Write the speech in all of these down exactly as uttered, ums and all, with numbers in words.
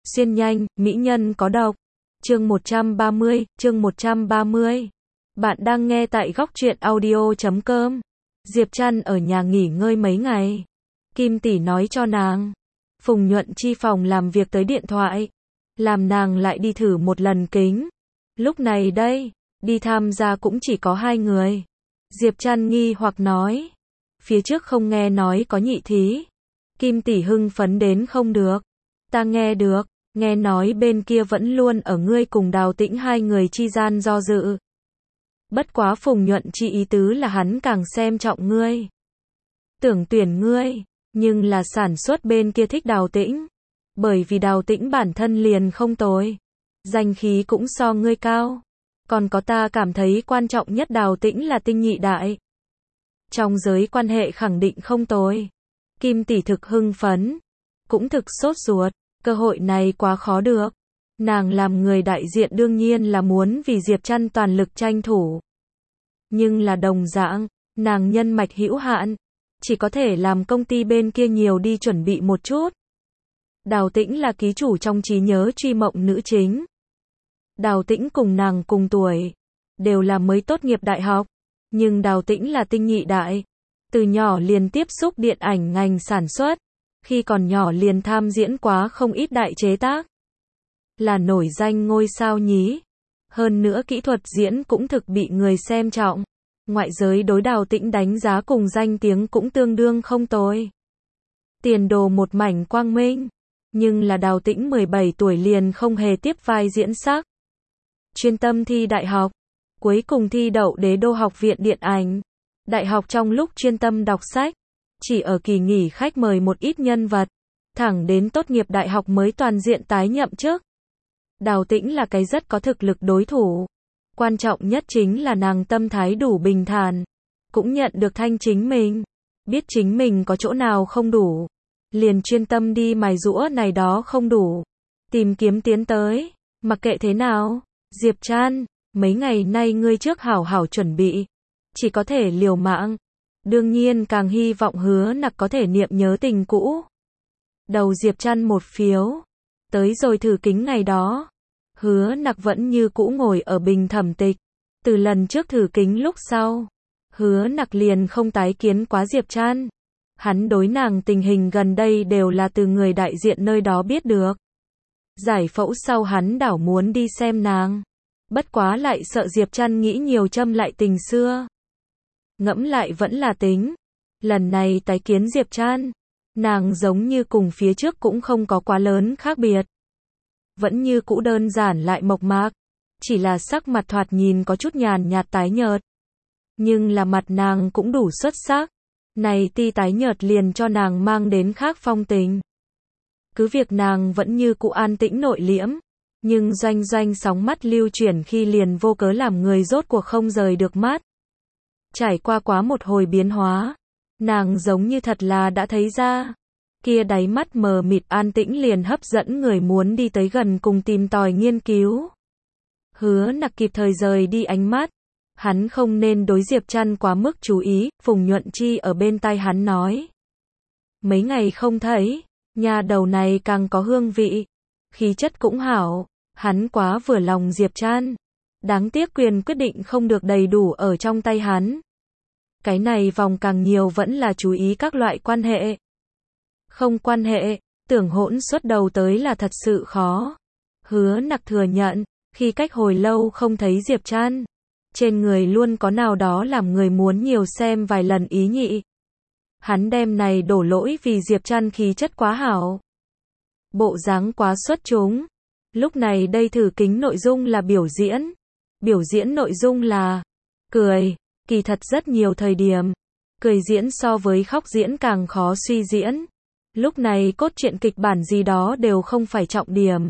Xuyên nhanh, mỹ nhân có độc. Chương một trăm ba mươi, chương một trăm ba mươi. Bạn đang nghe tại góc truyện audio chấm com. Diệp Trăn ở nhà nghỉ ngơi mấy ngày. Kim tỷ nói cho nàng. Phùng Nhuận Chi phòng làm việc tới điện thoại. Làm nàng lại đi thử một lần kính. Lúc này đây, đi tham gia cũng chỉ có hai người. Diệp Trăn nghi hoặc nói. Phía trước không nghe nói có nhị thí. Kim tỷ hưng phấn đến không được. Ta nghe được, nghe nói bên kia vẫn luôn ở ngươi cùng Đào Tĩnh hai người chi gian do dự. Bất quá Phùng Nhuận Chi ý tứ là hắn càng xem trọng ngươi. Tưởng tuyển ngươi, nhưng là sản xuất bên kia thích Đào Tĩnh. Bởi vì Đào Tĩnh bản thân liền không tồi. Danh khí cũng so ngươi cao. Còn có ta cảm thấy quan trọng nhất Đào Tĩnh là tinh nhị đại. Trong giới quan hệ khẳng định không tồi. Kim tỷ thực hưng phấn. Cũng thực sốt ruột. Cơ hội này quá khó được. Nàng làm người đại diện đương nhiên là muốn vì Diệp Trăn toàn lực tranh thủ. Nhưng là đồng dạng, nàng nhân mạch hữu hạn. Chỉ có thể làm công ty bên kia nhiều đi chuẩn bị một chút. Đào Tĩnh là ký chủ trong trí nhớ truy mộng nữ chính. Đào Tĩnh cùng nàng cùng tuổi. Đều là mới tốt nghiệp đại học. Nhưng Đào Tĩnh là tinh nhị đại. Từ nhỏ liền tiếp xúc điện ảnh ngành sản xuất. Khi còn nhỏ liền tham diễn quá không ít đại chế tác. Là nổi danh ngôi sao nhí. Hơn nữa kỹ thuật diễn cũng thực bị người xem trọng. Ngoại giới đối Đào Tĩnh đánh giá cùng danh tiếng cũng tương đương không tồi. Tiền đồ một mảnh quang minh. Nhưng là Đào Tĩnh mười bảy tuổi liền không hề tiếp vai diễn sắc. Chuyên tâm thi đại học. Cuối cùng thi đậu Đế Đô Học viện Điện ảnh. Đại học trong lúc chuyên tâm đọc sách. Chỉ ở kỳ nghỉ khách mời một ít nhân vật. Thẳng đến tốt nghiệp đại học mới toàn diện tái nhậm chức. Đào Tĩnh là cái rất có thực lực đối thủ. Quan trọng nhất chính là nàng tâm thái đủ bình thản. Cũng nhận được thanh chính mình. Biết chính mình có chỗ nào không đủ. Liền chuyên tâm đi mài giũa này đó không đủ. Tìm kiếm tiến tới. Mặc kệ thế nào. Diệp Trăn, mấy ngày nay ngươi trước hảo hảo chuẩn bị. Chỉ có thể liều mạng. Đương nhiên càng hy vọng Hứa Nặc có thể niệm nhớ tình cũ. Đầu Diệp Trăn một phiếu. Tới rồi thử kính ngày đó. Hứa Nặc vẫn như cũ ngồi ở bình thẩm tịch. Từ lần trước thử kính lúc sau. Hứa Nặc liền không tái kiến quá Diệp Trăn. Hắn đối nàng tình hình gần đây đều là từ người đại diện nơi đó biết được. Giải phẫu sau hắn đảo muốn đi xem nàng. Bất quá lại sợ Diệp Trăn nghĩ nhiều châm lại tình xưa. Ngẫm lại vẫn là tính. Lần này tái kiến Diệp Trăn. Nàng giống như cùng phía trước cũng không có quá lớn khác biệt. Vẫn như cũ đơn giản lại mộc mạc. Chỉ là sắc mặt thoạt nhìn có chút nhàn nhạt tái nhợt. Nhưng là mặt nàng cũng đủ xuất sắc. Này ti tái nhợt liền cho nàng mang đến khác phong tình. Cứ việc nàng vẫn như cũ an tĩnh nội liễm. Nhưng doanh doanh sóng mắt lưu chuyển khi liền vô cớ làm người rốt cuộc không rời được mắt. Trải qua quá một hồi biến hóa. Nàng giống như thật là đã thấy ra. Kia đáy mắt mờ mịt an tĩnh liền hấp dẫn người muốn đi tới gần cùng tìm tòi nghiên cứu. Hứa Nặc kịp thời rời đi ánh mắt. Hắn không nên đối Diệp Trăn quá mức chú ý. Phùng Nhuận Chi ở bên tai hắn nói. Mấy ngày không thấy. Nhà đầu này càng có hương vị. Khí chất cũng hảo. Hắn quá vừa lòng Diệp Trăn. Đáng tiếc quyền quyết định không được đầy đủ ở trong tay hắn. Cái này vòng càng nhiều vẫn là chú ý các loại quan hệ. Không quan hệ, tưởng hỗn xuất đầu tới là thật sự khó. Hứa Nặc thừa nhận, khi cách hồi lâu không thấy Diệp Trăn. Trên người luôn có nào đó làm người muốn nhiều xem vài lần ý nhị. Hắn đem này đổ lỗi vì Diệp Trăn khí chất quá hảo. Bộ dáng quá xuất chúng. Lúc này đây thử kính nội dung là biểu diễn. Biểu diễn nội dung là cười. Kỳ thật rất nhiều thời điểm. Cười diễn so với khóc diễn càng khó suy diễn. Lúc này cốt truyện kịch bản gì đó đều không phải trọng điểm.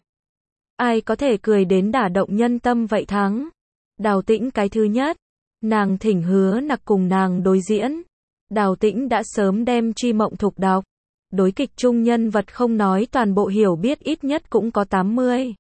Ai có thể cười đến đả động nhân tâm vậy thắng. Đào Tĩnh cái thứ nhất. Nàng thỉnh Hứa Nặc cùng nàng đối diễn. Đào Tĩnh đã sớm đem truy mộng thục đọc. Đối kịch chung nhân vật không nói toàn bộ hiểu biết ít nhất cũng có tám mươi.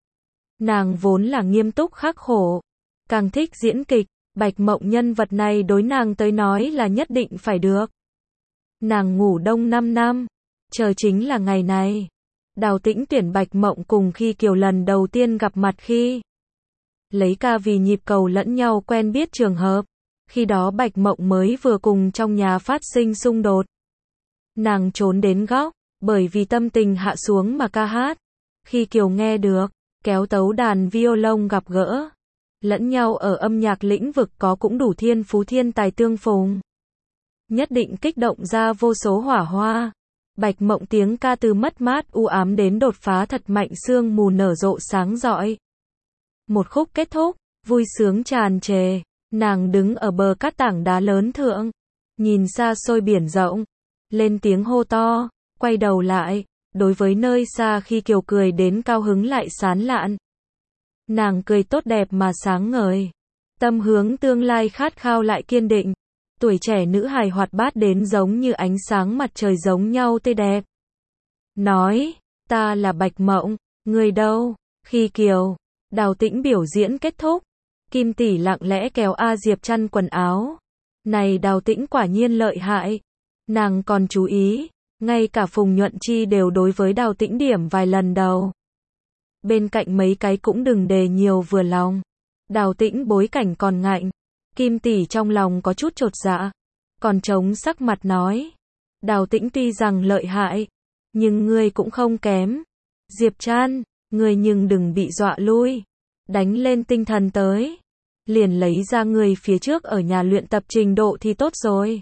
Nàng vốn là nghiêm túc khắc khổ. Càng thích diễn kịch. Bạch Mộng nhân vật này đối nàng tới nói là nhất định phải được. Nàng ngủ đông năm năm. Chờ chính là ngày này. Đào Tĩnh tuyển Bạch Mộng cùng Khi Kiều lần đầu tiên gặp mặt khi lấy ca vì nhịp cầu lẫn nhau quen biết trường hợp. Khi đó Bạch Mộng mới vừa cùng trong nhà phát sinh xung đột. Nàng trốn đến góc, bởi vì tâm tình hạ xuống mà ca hát. Khi Kiều nghe được, kéo tấu đàn violon gặp gỡ. Lẫn nhau ở âm nhạc lĩnh vực có cũng đủ thiên phú thiên tài tương phùng. Nhất định kích động ra vô số hỏa hoa. Bạch Mộng tiếng ca từ mất mát u ám đến đột phá thật mạnh, sương mù nở rộ sáng rọi. Một khúc kết thúc, vui sướng tràn trề, nàng đứng ở bờ cát tảng đá lớn thượng, nhìn xa xôi biển rộng, lên tiếng hô to, quay đầu lại, đối với nơi xa Khi Kiều cười đến cao hứng lại sán lạn. Nàng cười tốt đẹp mà sáng ngời, tâm hướng tương lai khát khao lại kiên định. Tuổi trẻ nữ hài hoạt bát đến giống như ánh sáng mặt trời giống nhau tươi đẹp. Nói, ta là Bạch Mộng, người đâu? Khi Kiều, Đào Tĩnh biểu diễn kết thúc, Kim tỷ lặng lẽ kéo A Diệp Trăn quần áo. Này Đào Tĩnh quả nhiên lợi hại. Nàng còn chú ý, ngay cả Phùng Nhuận Chi đều đối với Đào Tĩnh điểm vài lần đầu. Bên cạnh mấy cái cũng đừng đề nhiều vừa lòng. Đào Tĩnh bối cảnh còn ngạnh. Kim tỷ trong lòng có chút chột dạ, còn chống sắc mặt nói, Đào Tĩnh tuy rằng lợi hại, nhưng ngươi cũng không kém. Diệp Trăn, ngươi nhưng đừng bị dọa lui, đánh lên tinh thần tới, liền lấy ra người phía trước ở nhà luyện tập trình độ thì tốt rồi.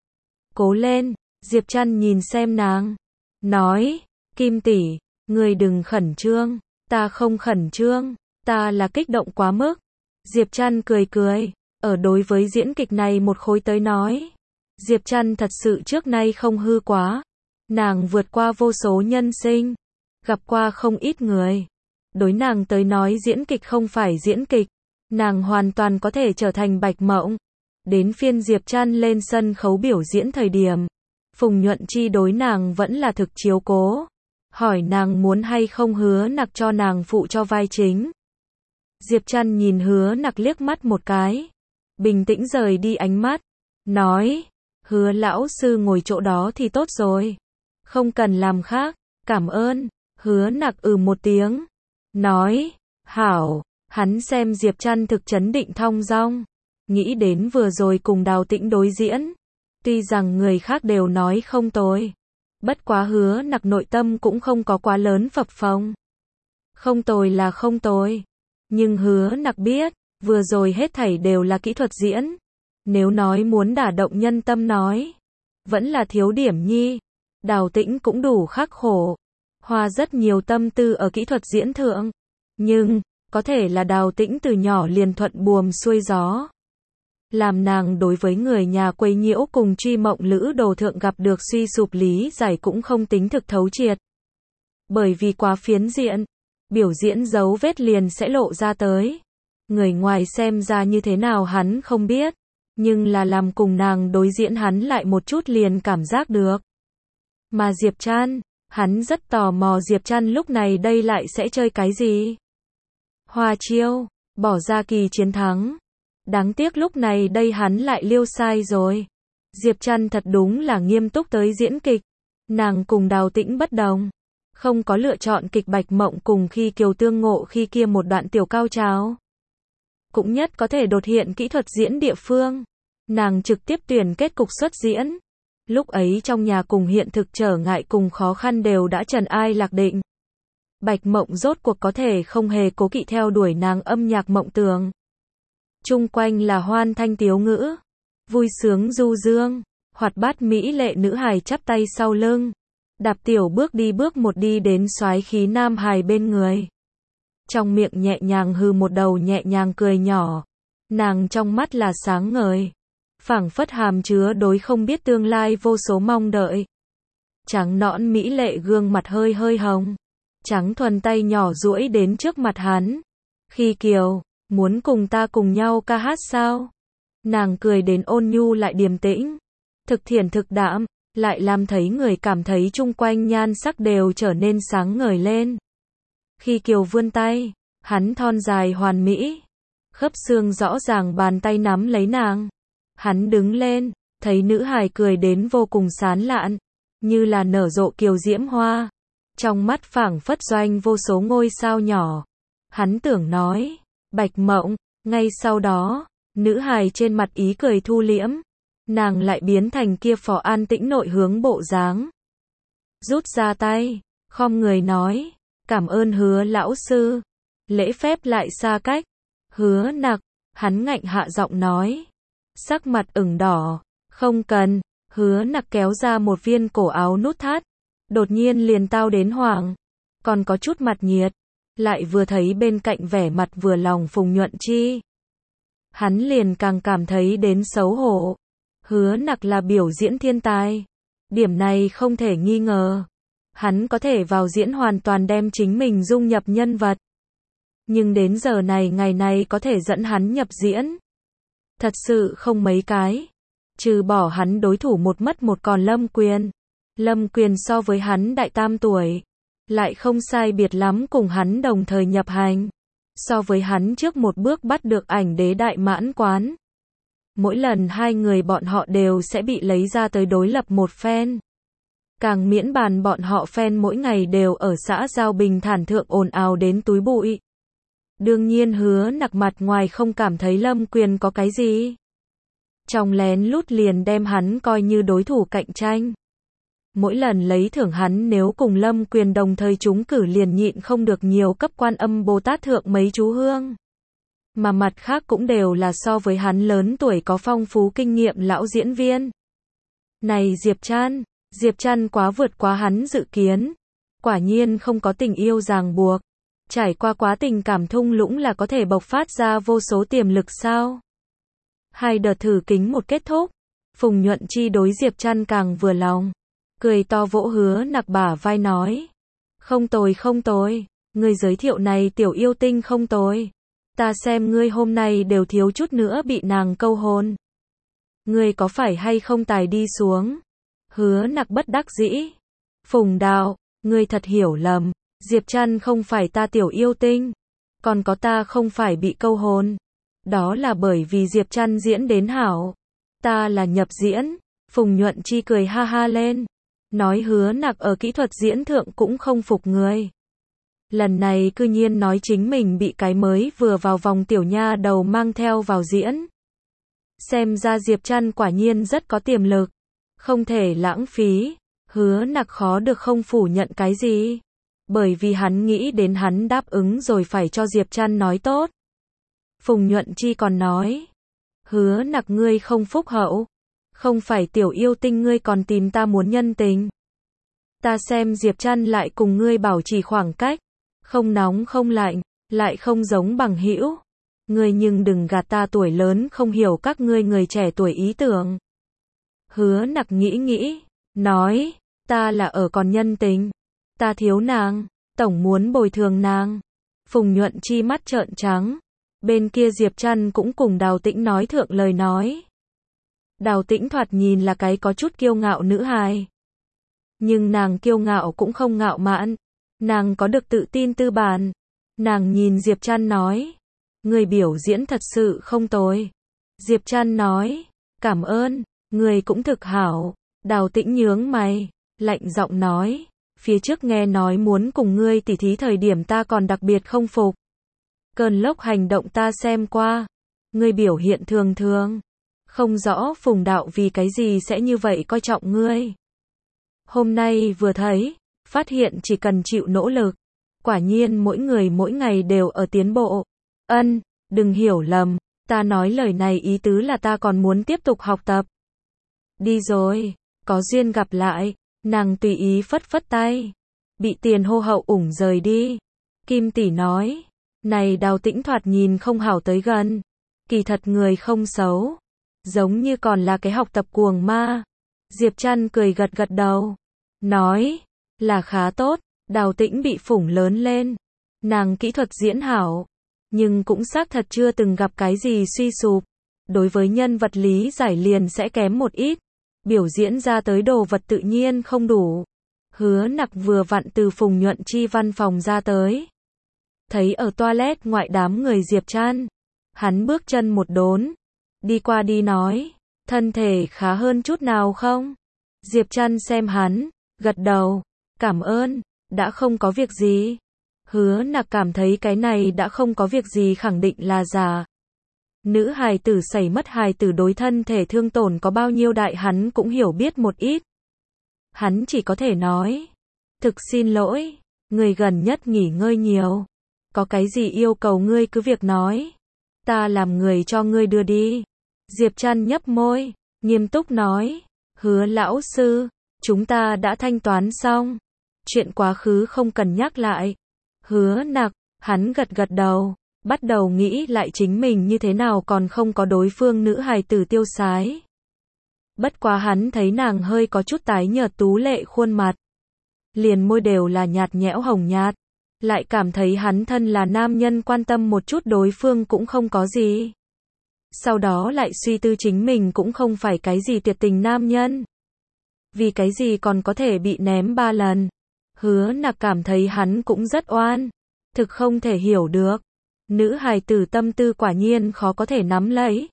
Cố lên. Diệp Trăn nhìn xem nàng, nói, Kim tỷ, ngươi đừng khẩn trương, ta không khẩn trương, ta là kích động quá mức. Diệp Trăn cười cười. Ở đối với diễn kịch này một khối tới nói, Diệp Trăn thật sự trước nay không hư quá. Nàng vượt qua vô số nhân sinh, gặp qua không ít người. Đối nàng tới nói diễn kịch không phải diễn kịch, nàng hoàn toàn có thể trở thành Bạch Mộng. Đến phiên Diệp Trăn lên sân khấu biểu diễn thời điểm, Phùng Nhuận Chi đối nàng vẫn là thực chiếu cố, hỏi nàng muốn hay không Hứa Nặc cho nàng phụ cho vai chính. Diệp Trăn nhìn Hứa Nặc liếc mắt một cái, bình tĩnh rời đi ánh mắt, nói, Hứa lão sư ngồi chỗ đó thì tốt rồi, không cần làm khác, cảm ơn. Hứa Nặc ừ một tiếng, nói, hảo. Hắn xem Diệp Trăn thực chấn định thong dong, nghĩ đến vừa rồi cùng Đào Tĩnh đối diễn, tuy rằng người khác đều nói không tồi, bất quá Hứa Nặc nội tâm cũng không có quá lớn phập phồng. Không tồi là không tồi, nhưng Hứa Nặc biết, vừa rồi hết thảy đều là kỹ thuật diễn. Nếu nói muốn đả động nhân tâm nói, vẫn là thiếu điểm nhi. Đào Tĩnh cũng đủ khắc khổ, hoa rất nhiều tâm tư ở kỹ thuật diễn thượng, nhưng có thể là Đào Tĩnh từ nhỏ liền thuận buồm xuôi gió, làm nàng đối với người nhà quấy nhiễu cùng Truy Mộng Lữ đồ thượng gặp được suy sụp lý giải cũng không tính thực thấu triệt. Bởi vì quá phiến diện, biểu diễn dấu vết liền sẽ lộ ra tới. Người ngoài xem ra như thế nào hắn không biết, nhưng là làm cùng nàng đối diễn hắn lại một chút liền cảm giác được. Mà Diệp Trăn, hắn rất tò mò Diệp Trăn lúc này đây lại sẽ chơi cái gì. Hoa chiêu, bỏ ra kỳ chiến thắng. Đáng tiếc lúc này đây hắn lại liêu sai rồi. Diệp Trăn thật đúng là nghiêm túc tới diễn kịch. Nàng cùng Đào Tĩnh bất đồng, không có lựa chọn kịch Bạch Mộng cùng Khi Kiều tương ngộ khi kia một đoạn tiểu cao trào. Cũng nhất có thể đột hiện kỹ thuật diễn địa phương. Nàng trực tiếp tuyển kết cục xuất diễn. Lúc ấy trong nhà cùng hiện thực trở ngại cùng khó khăn đều đã trần ai lạc định. Bạch Mộng rốt cuộc có thể không hề cố kỵ theo đuổi nàng âm nhạc mộng tưởng. Chung quanh là hoan thanh tiếu ngữ, vui sướng du dương, hoạt bát mỹ lệ nữ hài chắp tay sau lưng, đạp tiểu bước đi bước một đi đến soái khí nam hài bên người. Trong miệng nhẹ nhàng hừ một đầu nhẹ nhàng cười nhỏ, nàng trong mắt là sáng ngời, phảng phất hàm chứa đối không biết tương lai vô số mong đợi. Trắng nõn mỹ lệ gương mặt hơi hơi hồng, trắng thuần tay nhỏ duỗi đến trước mặt hắn. Khi Kiều, muốn cùng ta cùng nhau ca hát sao? Nàng cười đến ôn nhu lại điềm tĩnh, thực thiện thực đạm, lại làm thấy người cảm thấy chung quanh nhan sắc đều trở nên sáng ngời lên. Khi Kiều vươn tay, hắn thon dài hoàn mỹ, khớp xương rõ ràng bàn tay nắm lấy nàng. Hắn đứng lên, thấy nữ hài cười đến vô cùng sán lạn, như là nở rộ kiều diễm hoa. trong mắt phảng phất doanh vô số ngôi sao nhỏ. Hắn tưởng nói, Bạch Mộng, ngay sau đó, nữ hài trên mặt ý cười thu liễm, nàng lại biến thành kia phó an tĩnh nội hướng bộ dáng. Rút ra tay, khom người nói, cảm ơn Hứa lão sư. Lễ phép lại xa cách. Hứa Nặc, hắn ngạnh hạ giọng nói, sắc mặt ửng đỏ, không cần. Hứa Nặc kéo ra một viên cổ áo nút thắt, đột nhiên liền tao đến hoảng, còn có chút mặt nhiệt, lại vừa thấy bên cạnh vẻ mặt vừa lòng Phùng Nhuận Chi, hắn liền càng cảm thấy đến xấu hổ. Hứa Nặc là biểu diễn thiên tài, điểm này không thể nghi ngờ, hắn có thể vào diễn hoàn toàn đem chính mình dung nhập nhân vật. Nhưng đến giờ này ngày này có thể dẫn hắn nhập diễn, thật sự không mấy cái. Trừ bỏ hắn đối thủ một mất một còn Lâm Quyền. Lâm Quyền so với hắn đại tam tuổi, lại không sai biệt lắm cùng hắn đồng thời nhập hành. So với hắn trước một bước bắt được ảnh đế đại mãn quán. Mỗi lần hai người bọn họ đều sẽ bị lấy ra tới đối lập một phen. Càng miễn bàn bọn họ fan mỗi ngày đều ở xã Giao Bình Thản thượng ồn ào đến túi bụi. Đương nhiên Hứa Nặc mặt ngoài không cảm thấy Lâm Quyền có cái gì. Trong lén lút liền đem hắn coi như đối thủ cạnh tranh. Mỗi lần lấy thưởng hắn nếu cùng Lâm Quyền đồng thời trúng cử liền nhịn không được nhiều cấp Quan Âm Bồ Tát thượng mấy chú hương. Mà mặt khác cũng đều là so với hắn lớn tuổi có phong phú kinh nghiệm lão diễn viên. Này Diệp Trăn, Diệp Trăn quá vượt quá hắn dự kiến. Quả nhiên không có tình yêu ràng buộc. Trải qua quá tình cảm thung lũng là có thể bộc phát ra vô số tiềm lực sao? Hai đợt thử kính một kết thúc, Phùng Nhuận Chi đối Diệp Trăn càng vừa lòng, cười to vỗ Hứa Nặc bả vai nói, không tồi không tồi, ngươi giới thiệu này tiểu yêu tinh không tồi, ta xem ngươi hôm nay đều thiếu chút nữa bị nàng câu hôn. Ngươi có phải hay không tài đi xuống? Hứa Nặc bất đắc dĩ. Phùng đạo, ngươi thật hiểu lầm, Diệp Trăn không phải ta tiểu yêu tinh, còn có ta không phải bị câu hôn. Đó là bởi vì Diệp Trăn diễn đến hảo, ta là nhập diễn. Phùng Nhuận Chi cười ha ha lên, nói Hứa Nặc ở kỹ thuật diễn thượng cũng không phục người. Lần này cư nhiên nói chính mình bị cái mới vừa vào vòng tiểu nha đầu mang theo vào diễn. Xem ra Diệp Trăn quả nhiên rất có tiềm lực, không thể lãng phí. Hứa Nặc khó được không phủ nhận cái gì, bởi vì hắn nghĩ đến hắn đáp ứng rồi phải cho Diệp Trăn nói tốt. Phùng Nhuận Chi còn nói, Hứa Nặc ngươi không phúc hậu, không phải tiểu yêu tinh ngươi còn tìm ta muốn nhân tình. Ta xem Diệp Trăn lại cùng ngươi bảo trì khoảng cách, không nóng không lạnh, lại không giống bằng hữu. Ngươi nhưng đừng gạt ta tuổi lớn không hiểu các ngươi người trẻ tuổi ý tưởng. Hứa Nặc nghĩ nghĩ, nói, ta là ở còn nhân tình, ta thiếu nàng, tổng muốn bồi thường nàng. Phùng Nhuận Chi mắt trợn trắng. Bên kia Diệp Trăn cũng cùng Đào Tĩnh nói thượng lời nói. Đào Tĩnh thoạt nhìn là cái có chút kiêu ngạo nữ hài. Nhưng nàng kiêu ngạo cũng không ngạo mạn. Nàng có được tự tin tư bản. Nàng nhìn Diệp Trăn nói, người biểu diễn thật sự không tồi. Diệp Trăn nói, cảm ơn, người cũng thực hảo. Đào Tĩnh nhướng mày, lạnh giọng nói, phía trước nghe nói muốn cùng ngươi tỉ thí thời điểm ta còn đặc biệt không phục. Cơn lốc hành động ta xem qua, ngươi biểu hiện thường thường, không rõ Phùng đạo vì cái gì sẽ như vậy coi trọng ngươi. Hôm nay vừa thấy, phát hiện chỉ cần chịu nỗ lực, quả nhiên mỗi người mỗi ngày đều ở tiến bộ. Ân, đừng hiểu lầm, ta nói lời này ý tứ là ta còn muốn tiếp tục học tập. Đi rồi, có duyên gặp lại. Nàng tùy ý phất phất tay, bị Tiền hô hậu ủng rời đi. Kim tỷ nói, này Đào Tĩnh thoạt nhìn không hảo tới gần, kỳ thật người không xấu, giống như còn là cái học tập cuồng ma. Diệp Trăn cười gật gật đầu, nói, là khá tốt. Đào Tĩnh bị phủng lớn lên, nàng kỹ thuật diễn hảo, nhưng cũng xác thật chưa từng gặp cái gì suy sụp. Đối với nhân vật lý giải liền sẽ kém một ít, biểu diễn ra tới đồ vật tự nhiên không đủ. Hứa Nặc vừa vặn từ Phùng Nhuận Chi văn phòng ra tới, thấy ở toilet ngoại đám người Diệp Trăn, hắn bước chân một đốn, đi qua đi nói, thân thể khá hơn chút nào không? Diệp Trăn xem hắn, gật đầu, cảm ơn. đã không có việc gì. Hứa Nặc cảm thấy cái này đã không có việc gì khẳng định là giả. Nữ hài tử xảy mất hài tử đối thân thể thương tổn có bao nhiêu đại hắn cũng hiểu biết một ít. Hắn chỉ có thể nói, thực xin lỗi, người gần nhất nghỉ ngơi nhiều. Có cái gì yêu cầu ngươi cứ việc nói. Ta làm người cho ngươi đưa đi. Diệp Trăn nhấp môi, nghiêm túc nói, Hứa lão sư, chúng ta đã thanh toán xong. Chuyện quá khứ không cần nhắc lại. Hứa Nặc, hắn gật gật đầu, bắt đầu nghĩ lại chính mình như thế nào còn không có đối phương nữ hài tử tiêu sái. Bất quá hắn thấy nàng hơi có chút tái nhợt tú lệ khuôn mặt. Liền môi đều là nhạt nhẽo hồng nhạt. Lại cảm thấy hắn thân là nam nhân quan tâm một chút đối phương cũng không có gì. Sau đó lại suy tư chính mình cũng không phải cái gì tuyệt tình nam nhân. Vì cái gì còn có thể bị ném ba lần. Hứa Nặc cảm thấy hắn cũng rất oan. Thực không thể hiểu được. Nữ hài tử tâm tư quả nhiên khó có thể nắm lấy.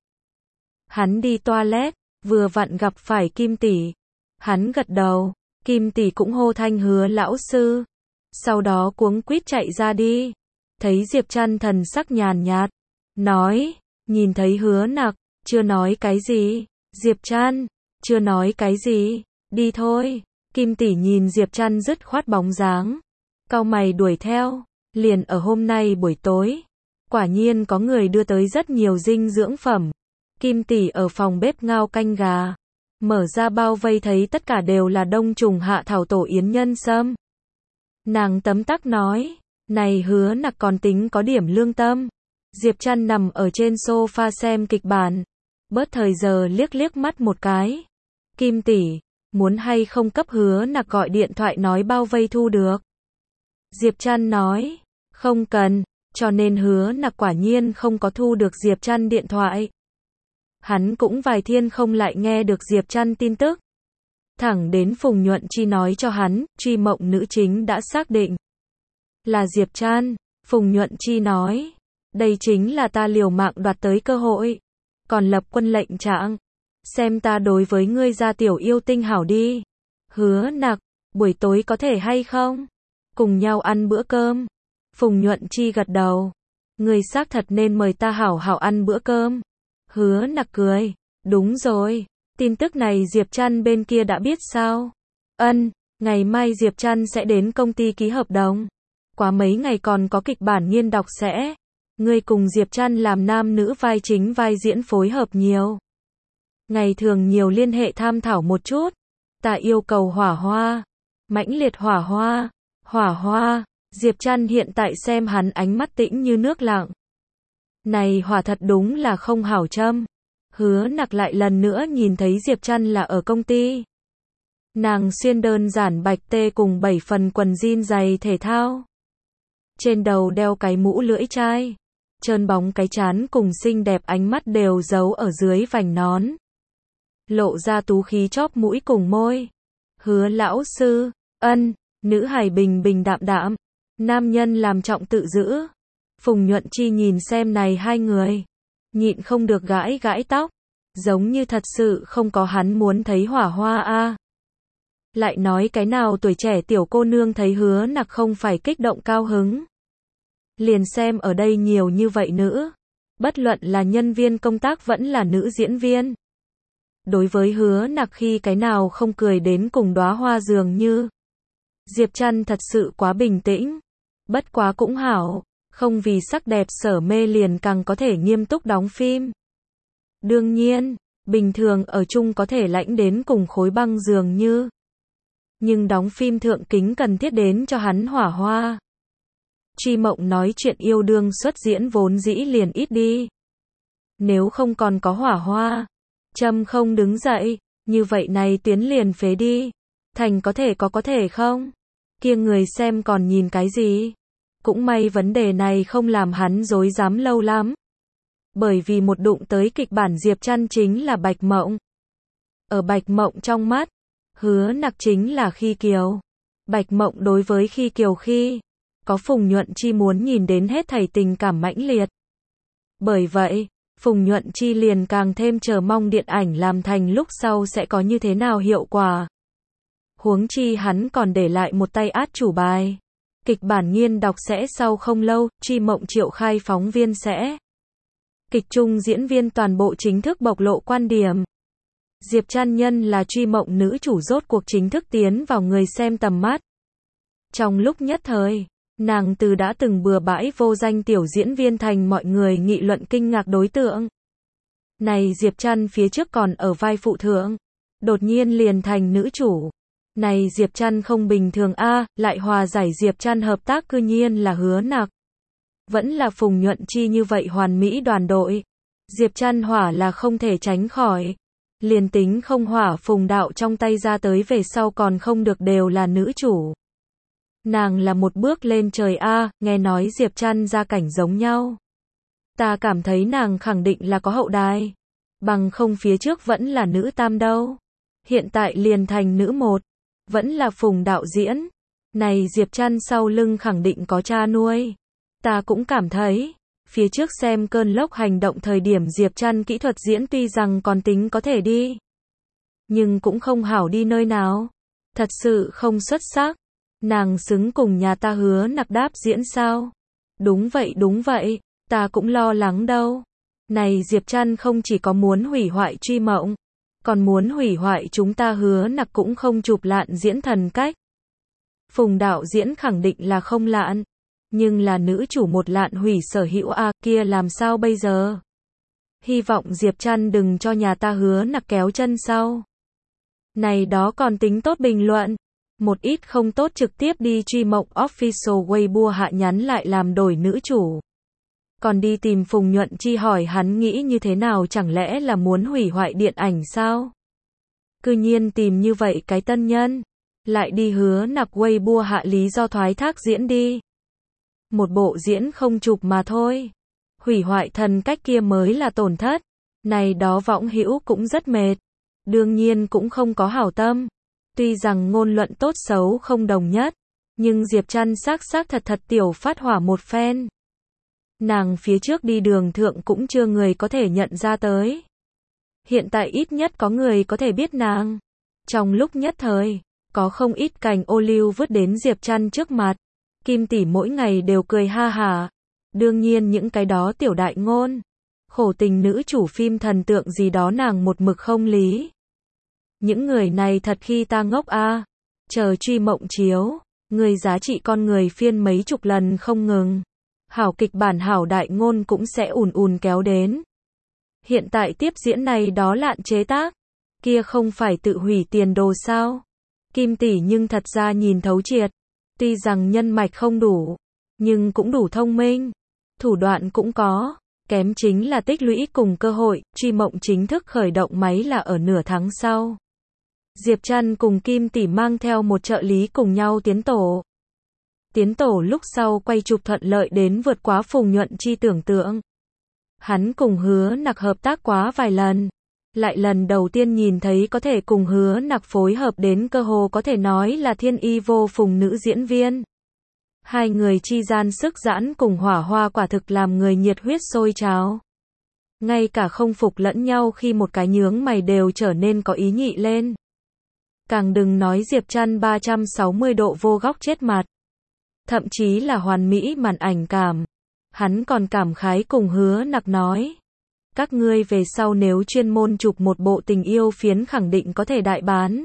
Hắn đi toilet, vừa vặn gặp phải Kim tỷ. Hắn gật đầu, Kim tỷ cũng hô thanh Hứa lão sư. Sau đó cuống quýt chạy ra đi. Thấy Diệp Trăn thần sắc nhàn nhạt, nói, nhìn thấy Hứa Nặc, chưa nói cái gì. Diệp Trăn, chưa nói cái gì, đi thôi. Kim tỷ nhìn Diệp Trăn dứt khoát bóng dáng, cau mày đuổi theo. Liền ở hôm nay buổi tối, quả nhiên có người đưa tới rất nhiều dinh dưỡng phẩm. Kim tỷ ở phòng bếp ngao canh gà, mở ra bao vây thấy tất cả đều là đông trùng hạ thảo tổ yến nhân sâm. Nàng tấm tắc nói, này Hứa Nặc còn tính có điểm lương tâm. Diệp Trăn nằm ở trên sofa xem kịch bản, bớt thời giờ liếc liếc mắt một cái. Kim tỷ, muốn hay không cấp Hứa Nặc gọi điện thoại nói bao vây thu được. Diệp Trăn nói, không cần, cho nên Hứa Nặc quả nhiên không có thu được Diệp Trăn điện thoại. Hắn cũng vài thiên không lại nghe được Diệp Trăn tin tức. Thẳng đến Phùng Nhuận Chi nói cho hắn, Truy Mộng nữ chính đã xác định là Diệp Trăn. Phùng Nhuận Chi nói, đây chính là ta liều mạng đoạt tới cơ hội, còn lập quân lệnh trạng, xem ta đối với ngươi ra tiểu yêu tinh hảo đi. Hứa Nặc, buổi tối có thể hay không? Cùng nhau ăn bữa cơm. Phùng Nhuận Chi gật đầu, ngươi xác thật nên mời ta hảo hảo ăn bữa cơm. Hứa Nặc cười, đúng rồi. Tin tức này Diệp Trăn bên kia đã biết sao? Ân, ngày mai Diệp Trăn sẽ đến công ty ký hợp đồng. Quá mấy ngày còn có kịch bản nghiên đọc sẽ. Ngươi cùng Diệp Trăn làm nam nữ vai chính vai diễn phối hợp nhiều. Ngày thường nhiều liên hệ tham thảo một chút. Ta yêu cầu hỏa hoa. Mãnh liệt hỏa hoa. Hỏa hoa. Diệp Trăn hiện tại xem hắn ánh mắt tĩnh như nước lặng. Này hỏa thật đúng là không hảo châm. Hứa Nặc lại lần nữa nhìn thấy Diệp Trăn là ở công ty. Nàng xuyên đơn giản bạch tê cùng bảy phần quần jean giày thể thao. Trên đầu đeo cái mũ lưỡi chai. Trơn bóng cái trán cùng xinh đẹp ánh mắt đều giấu ở dưới vành nón. Lộ ra tú khí chóp mũi cùng môi. Hứa lão sư, ân, nữ hài bình bình đạm đạm. Nam nhân làm trọng tự giữ. Phùng Nhuận Chi nhìn xem này hai người. Nhịn không được gãi gãi tóc. Giống như thật sự không có hắn muốn thấy hỏa hoa a. Lại nói cái nào tuổi trẻ tiểu cô nương thấy Hứa Nặc không phải kích động cao hứng. Liền xem ở đây nhiều như vậy nữ. Bất luận là nhân viên công tác vẫn là nữ diễn viên. Đối với Hứa Nặc khi cái nào không cười đến cùng đóa hoa dường như. Diệp Trăn thật sự quá bình tĩnh. Bất quá cũng hảo. Không vì sắc đẹp sở mê liền càng có thể nghiêm túc đóng phim. Đương nhiên, bình thường ở chung có thể lãnh đến cùng khối băng dường như. Nhưng đóng phim thượng kính cần thiết đến cho hắn hỏa hoa. Truy Mộng nói chuyện yêu đương xuất diễn vốn dĩ liền ít đi. Nếu không còn có hỏa hoa, Trâm không đứng dậy, như vậy này tuyến liền phế đi. Thành có thể có có thể không? Kia người xem còn nhìn cái gì? Cũng may vấn đề này không làm hắn dối dám lâu lắm. Bởi vì một đụng tới kịch bản Diệp Trăn chính là Bạch Mộng. Ở Bạch Mộng trong mắt, Hứa Nặc chính là Khi Kiều. Bạch Mộng đối với Khi Kiều khi có Phùng Nhuận Chi muốn nhìn đến hết thảy tình cảm mãnh liệt. Bởi vậy, Phùng Nhuận Chi liền càng thêm chờ mong điện ảnh làm thành lúc sau sẽ có như thế nào hiệu quả. Huống chi hắn còn để lại một tay át chủ bài. Kịch bản nghiên đọc sẽ sau không lâu, Truy Mộng triệu khai phóng viên sẽ. Kịch chung diễn viên toàn bộ chính thức bộc lộ quan điểm. Diệp Trăn Nhân là Truy Mộng nữ chủ rốt cuộc chính thức tiến vào người xem tầm mắt. Trong lúc nhất thời, nàng từ đã từng bừa bãi vô danh tiểu diễn viên thành mọi người nghị luận kinh ngạc đối tượng. Này Diệp Trăn phía trước còn ở vai phụ thượng, đột nhiên liền thành nữ chủ. Này Diệp Trăn không bình thường a, à, lại hòa giải Diệp Trăn hợp tác cư nhiên là Hứa Nặc. Vẫn là Phùng Nhuận Chi như vậy hoàn mỹ đoàn đội. Diệp Trăn hỏa là không thể tránh khỏi. Liền tính không hỏa Phùng đạo trong tay ra tới về sau còn không được đều là nữ chủ. Nàng là một bước lên trời a, à, nghe nói Diệp Trăn gia cảnh giống nhau. Ta cảm thấy nàng khẳng định là có hậu đài. Bằng không phía trước vẫn là nữ tam đâu. Hiện tại liền thành nữ một. Vẫn là Phùng đạo diễn. Này Diệp Trăn sau lưng khẳng định có cha nuôi. Ta cũng cảm thấy. Phía trước xem Cơn Lốc Hành Động thời điểm Diệp Trăn kỹ thuật diễn tuy rằng còn tính có thể đi. Nhưng cũng không hảo đi nơi nào. Thật sự không xuất sắc. Nàng xứng cùng nhà ta Hứa Nặc đáp diễn sao? Đúng vậy đúng vậy. Ta cũng lo lắng đâu. Này Diệp Trăn không chỉ có muốn hủy hoại Truy Mộng, còn muốn hủy hoại chúng ta Hứa Nặc cũng không chụp lạn diễn thần cách. Phùng đạo diễn khẳng định là không lạn, nhưng là nữ chủ một lạn hủy sở hữu a, à, kia làm sao bây giờ? Hy vọng Diệp Trăn đừng cho nhà ta Hứa Nặc kéo chân sau. Này đó còn tính tốt bình luận, một ít không tốt trực tiếp đi Truy Mộng official Weibo hạ nhắn lại làm đổi nữ chủ. Còn đi tìm Phùng Nhuận Chi hỏi hắn nghĩ như thế nào, chẳng lẽ là muốn hủy hoại điện ảnh sao? Cư nhiên tìm như vậy cái tân nhân, lại đi Hứa Nặc Weibo hạ lý do thoái thác diễn đi. Một bộ diễn không chụp mà thôi. Hủy hoại thần cách kia mới là tổn thất. Này đó võng hữu cũng rất mệt. Đương nhiên cũng không có hảo tâm. Tuy rằng ngôn luận tốt xấu không đồng nhất, nhưng Diệp Trăn xác xác thật thật tiểu phát hỏa một phen. Nàng phía trước đi đường thượng cũng chưa người có thể nhận ra tới. Hiện tại ít nhất có người có thể biết nàng. Trong lúc nhất thời, có không ít cành ô liu vứt đến Diệp Trăn trước mặt. Kim tỷ mỗi ngày đều cười ha hả. Đương nhiên những cái đó tiểu đại ngôn, khổ tình nữ chủ phim thần tượng gì đó nàng một mực không lý. Những người này thật khi ta ngốc a. À. Chờ Truy Mộng chiếu, người giá trị con người phiên mấy chục lần không ngừng. Hảo kịch bản hảo đại ngôn cũng sẽ ùn ùn kéo đến. Hiện tại tiếp diễn này đó lạn chế tác, kia không phải tự hủy tiền đồ sao? Kim tỷ nhưng thật ra nhìn thấu triệt, tuy rằng nhân mạch không đủ, nhưng cũng đủ thông minh, thủ đoạn cũng có, kém chính là tích lũy cùng cơ hội. Truy Mộng chính thức khởi động máy là ở nửa tháng sau. Diệp Trăn cùng Kim tỷ mang theo một trợ lý cùng nhau tiến tổ. Tiến tổ lúc sau quay chụp thuận lợi đến vượt quá Phùng Nhuận Chi tưởng tượng. Hắn cùng Hứa Nặc hợp tác quá vài lần. Lại lần đầu tiên nhìn thấy có thể cùng Hứa Nặc phối hợp đến cơ hồ có thể nói là thiên y vô phùng nữ diễn viên. Hai người chi gian sức giãn cùng hỏa hoa quả thực làm người nhiệt huyết sôi trào. Ngay cả không phục lẫn nhau khi một cái nhướng mày đều trở nên có ý nhị lên. Càng đừng nói Diệp Trăn ba trăm sáu mươi độ vô góc chết mặt. Thậm chí là hoàn mỹ màn ảnh cảm. Hắn còn cảm khái cùng Hứa Nặc nói. Các ngươi về sau nếu chuyên môn chụp một bộ tình yêu phiến khẳng định có thể đại bán.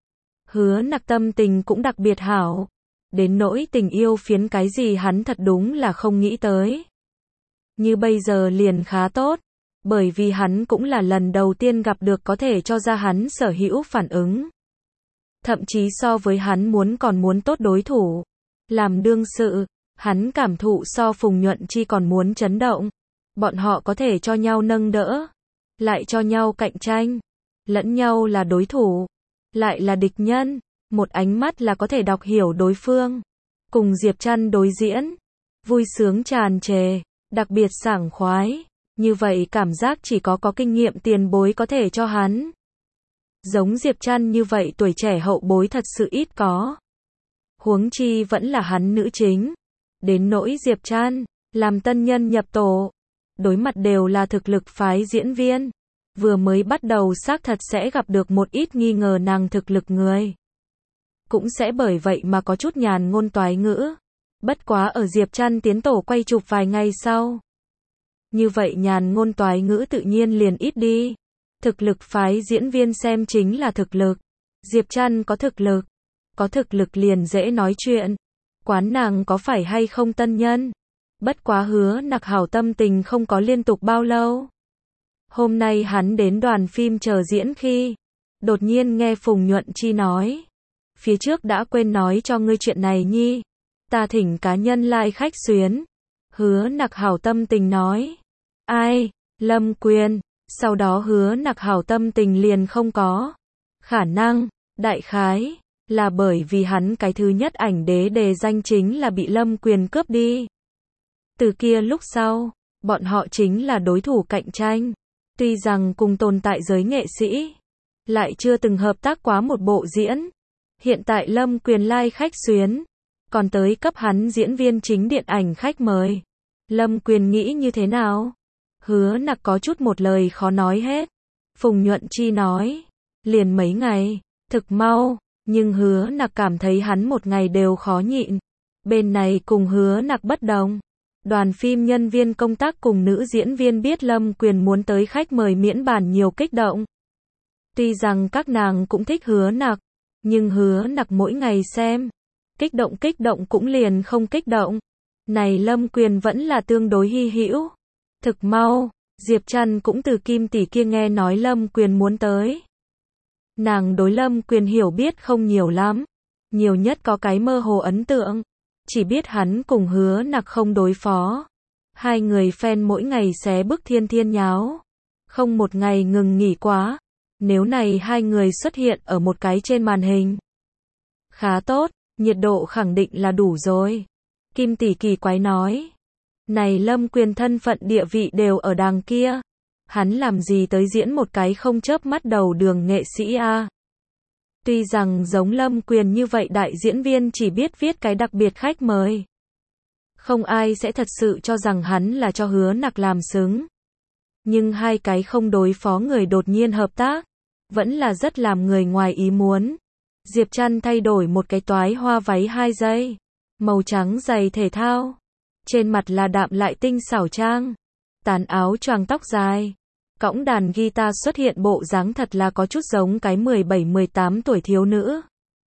Hứa Nặc tâm tình cũng đặc biệt hảo. Đến nỗi tình yêu phiến cái gì hắn thật đúng là không nghĩ tới. Như bây giờ liền khá tốt. Bởi vì hắn cũng là lần đầu tiên gặp được có thể cho ra hắn sở hữu phản ứng. Thậm chí so với hắn muốn còn muốn tốt đối thủ. Làm đương sự, hắn cảm thụ so Phùng Nhuận Chi còn muốn chấn động. Bọn họ có thể cho nhau nâng đỡ, lại cho nhau cạnh tranh, lẫn nhau là đối thủ, lại là địch nhân, một ánh mắt là có thể đọc hiểu đối phương. Cùng Diệp Trăn đối diễn, vui sướng tràn trề, đặc biệt sảng khoái, như vậy cảm giác chỉ có có kinh nghiệm tiền bối có thể cho hắn. Giống Diệp Trăn như vậy tuổi trẻ hậu bối thật sự ít có. Huống chi vẫn là hắn nữ chính. Đến nỗi Diệp Trăn, làm tân nhân nhập tổ, đối mặt đều là thực lực phái diễn viên. Vừa mới bắt đầu xác thật sẽ gặp được một ít nghi ngờ nàng thực lực người. cũng sẽ bởi vậy mà có chút nhàn ngôn toái ngữ. Bất quá ở Diệp Trăn tiến tổ quay chụp vài ngày sau. Như vậy nhàn ngôn toái ngữ tự nhiên liền ít đi. Thực lực phái diễn viên xem chính là thực lực. Diệp Trăn có thực lực. Có thực lực liền dễ nói chuyện. Quán nàng có phải hay không tân nhân? Bất quá Hứa Nặc hảo tâm tình không có liên tục bao lâu. Hôm nay hắn đến đoàn phim chờ diễn khi, đột nhiên nghe Phùng Nhuận Chi nói. Phía trước đã quên nói cho ngươi chuyện này nhi. Ta thỉnh cá nhân lai khách xuyến. Hứa Nặc hảo tâm tình nói. Ai? Lâm Quyền. Sau đó Hứa Nặc hảo tâm tình liền không có. Khả năng, đại khái, là bởi vì hắn cái thứ nhất ảnh đế đề danh chính là bị Lâm Quyền cướp đi. Từ kia lúc sau, bọn họ chính là đối thủ cạnh tranh. Tuy rằng cùng tồn tại giới nghệ sĩ, lại chưa từng hợp tác quá một bộ diễn. Hiện tại Lâm Quyền lai khách xuyến, còn tới cấp hắn diễn viên chính điện ảnh khách mời. Lâm Quyền nghĩ như thế nào? Hứa Nặc có chút một lời khó nói hết. Phùng Nhuận Chi nói, liền mấy ngày, thực mau, nhưng Hứa Nặc cảm thấy hắn một ngày đều khó nhịn. Bên này cùng Hứa Nặc bất đồng. Đoàn phim nhân viên công tác cùng nữ diễn viên biết Lâm Quyền muốn tới khách mời miễn bàn nhiều kích động. Tuy rằng các nàng cũng thích Hứa Nặc, nhưng Hứa Nặc mỗi ngày xem, kích động kích động cũng liền không kích động. Này Lâm Quyền vẫn là tương đối hy hữu. Thực mau, Diệp Trăn cũng từ Kim tỷ kia nghe nói Lâm Quyền muốn tới. Nàng đối Lâm Quyền hiểu biết không nhiều lắm, nhiều nhất có cái mơ hồ ấn tượng, chỉ biết hắn cùng Hứa Nặc không đối phó. Hai người fan mỗi ngày xé bức thiên thiên nháo, không một ngày ngừng nghỉ quá. Nếu này hai người xuất hiện ở một cái trên màn hình, khá tốt, nhiệt độ khẳng định là đủ rồi. Kim tỷ kỳ quái nói, này Lâm Quyền thân phận địa vị đều ở đàng kia, hắn làm gì tới diễn một cái không chớp mắt đầu đường nghệ sĩ a? Tuy rằng giống Lâm Quyền như vậy đại diễn viên chỉ biết viết cái đặc biệt khách mời, không ai sẽ thật sự cho rằng hắn là cho Hứa Nặc làm xứng. Nhưng hai cái không đối phó người đột nhiên hợp tác, vẫn là rất làm người ngoài ý muốn. Diệp Trăn thay đổi một cái toái hoa váy hai giây, màu trắng giày thể thao, trên mặt là đạm lại tinh xảo trang, tán áo choàng tóc dài, cõng đàn guitar xuất hiện bộ dáng thật là có chút giống cái mười bảy mười tám tuổi thiếu nữ.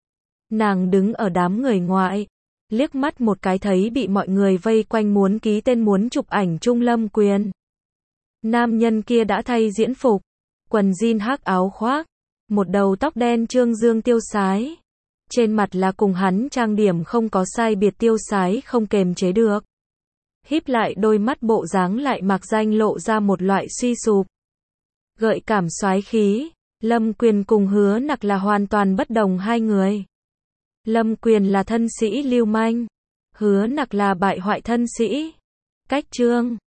Nàng đứng ở đám người ngoại, liếc mắt một cái thấy bị mọi người vây quanh muốn ký tên muốn chụp ảnh chung Lâm Quyền. Nam nhân kia đã thay diễn phục, quần jean hắc áo khoác, một đầu tóc đen trương dương tiêu sái. Trên mặt là cùng hắn trang điểm không có sai biệt tiêu sái không kềm chế được. Híp lại đôi mắt bộ dáng lại mạc danh lộ ra một loại suy sụp. Gợi cảm soái khí, Lâm Quyền cùng Hứa Nặc là hoàn toàn bất đồng hai người. Lâm Quyền là thân sĩ lưu manh, Hứa Nặc là bại hoại thân sĩ. Cách chương